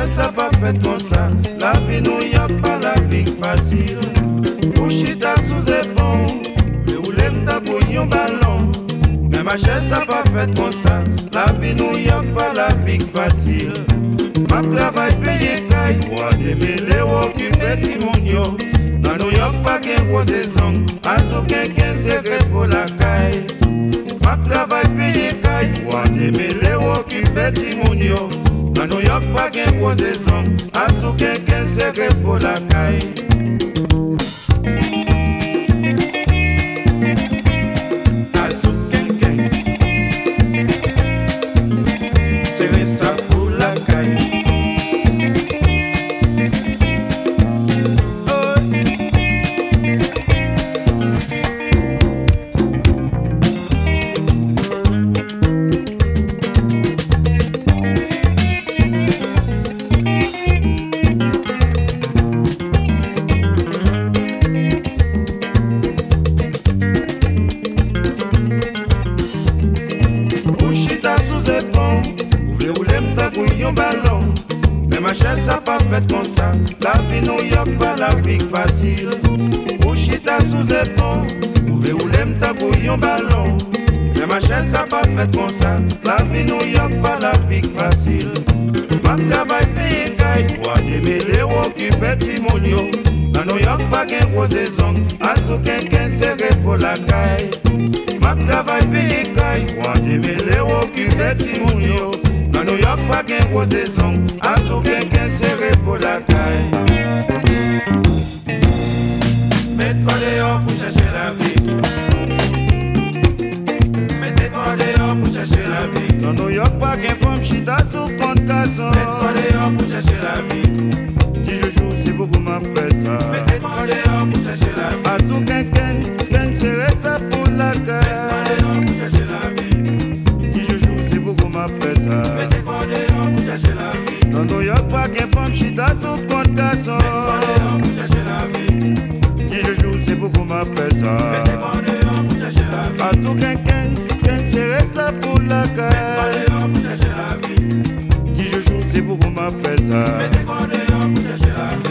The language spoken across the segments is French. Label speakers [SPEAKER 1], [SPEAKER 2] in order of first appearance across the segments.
[SPEAKER 1] chasse a pas fait comme ça. La vie nous y a pas la vie facile. Bouchita sous éponge, le roulem ta bouillon ballon. Mais ma chaise a pas fait comme ça. La vie nous y a pas la vie facile. Ma travail payé caille, roi des mêlés, occupé timonio. Dans New York, pas qu'un gros saison, à ce qu'un secret pour la caille. Ma travail payé caille, roi des mêlés, occupé timonio. Dans New York, pas qu'un gros saison, à ce qu'un secret pour la caille. Ballon. Mais ma chaise a pas fait comme ça. La vie New York pas la vie facile. Bouchita sous éponge, ouvrez ou l'aime ta bouillon ballon. Mais ma chaise a pas fait comme ça. La vie New York pas la vie facile. Ma travail payé caille, roi des mêlés, occupé timonio. Dans New York pas qu'un gros saison, à ce qu'un serré pour la caille. Ma travail payé caille, roi des mêlés, occupé timonio. Dans New York, pas qu'un gros saison, à ce qu'un serré pour la caille. Mets-toi dehors pour chercher la vie. Mettez-toi dehors pour chercher la vie. Dans New York, pas qu'un femme chita sous compte casson. Mets-toi dehors pour chercher la vie. Qui je joue, c'est beaucoup m'a fait ça. Mettez-toi dehors pour chercher la vie. À ce qu'un serré ça pour la caille. Mets-toi dehors pour chercher la vie. Qui je joue, c'est beaucoup m'a fait ça. Mettez-toi dehors pour chercher la vie. Dans New York, pas qu'un femme chita sous compte casson. Mettez-toi dehors pour chercher la vie. Qui je joue, c'est beaucoup m'a fait ça. Mettez-toi dehors pour chercher la vie. À ce qu'un serré ça pour la caille. Mettez-toi dehors pour chercher la vie. Qui je joue, c'est beaucoup m'a fait ça. Mettez-toi dehors pour chercher la vie.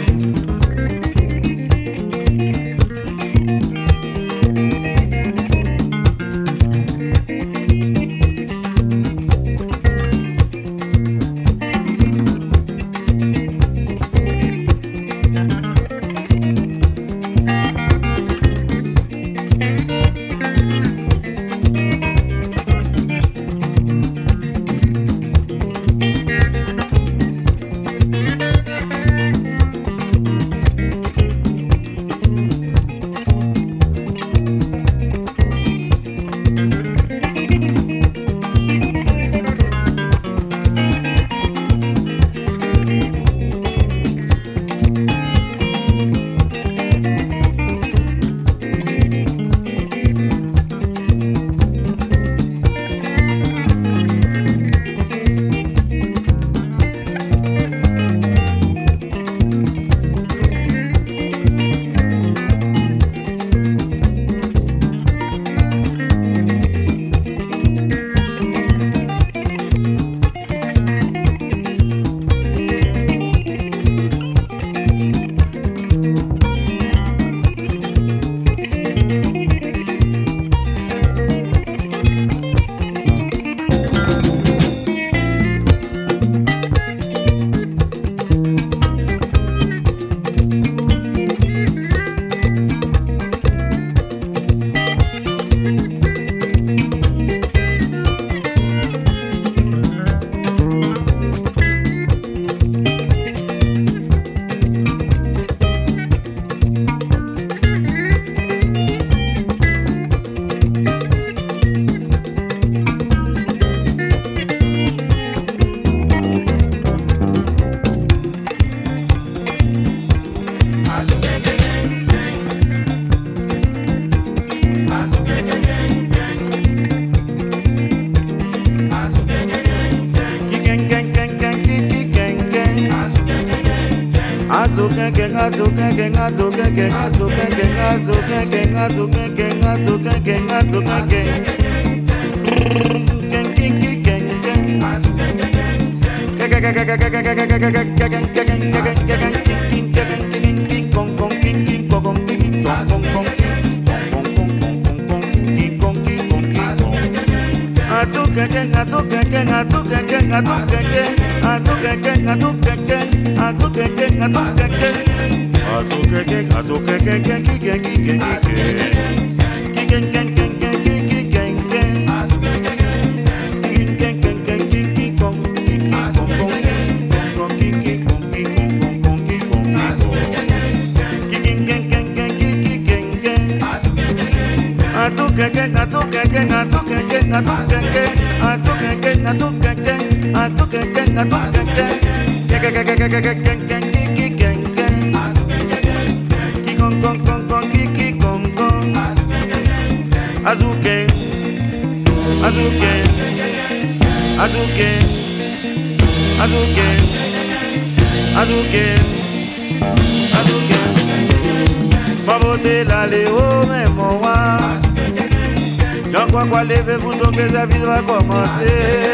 [SPEAKER 1] Levez-vous donc que la vie va commencer.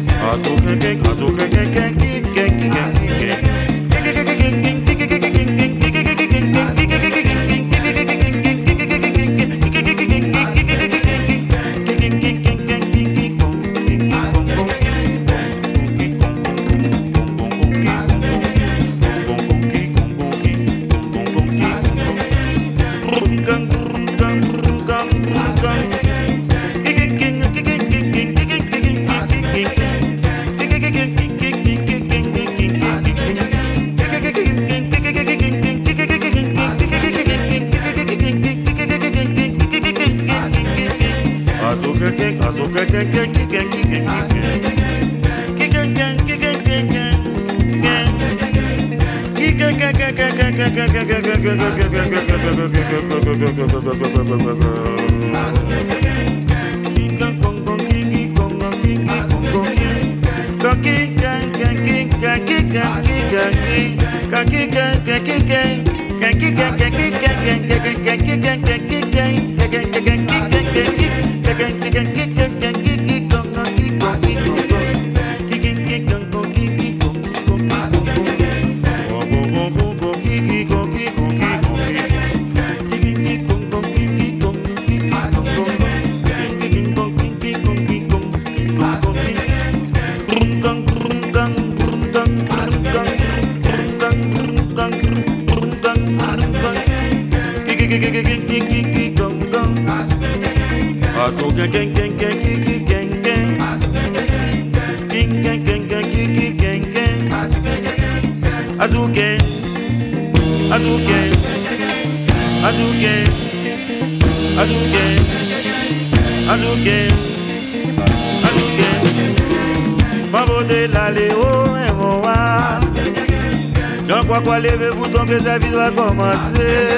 [SPEAKER 1] Levez-vous donc que la vie va commencer.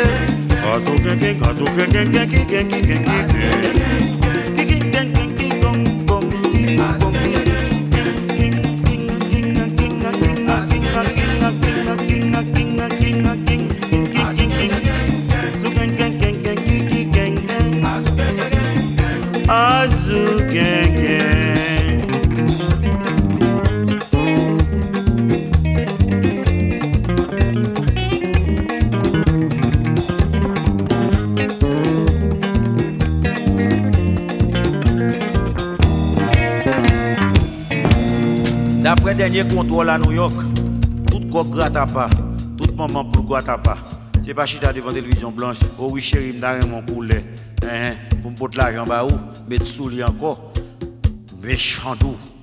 [SPEAKER 1] D'après dernier contrôle à New York, tout corps gratte à pas, tout maman pour gratte à pas. C'est pas chita devant télévision blanche. Oh oui chérie, m'dare mon poulet. Pour me porter l'argent bah où, mettre sous lui encore. Méchant doux.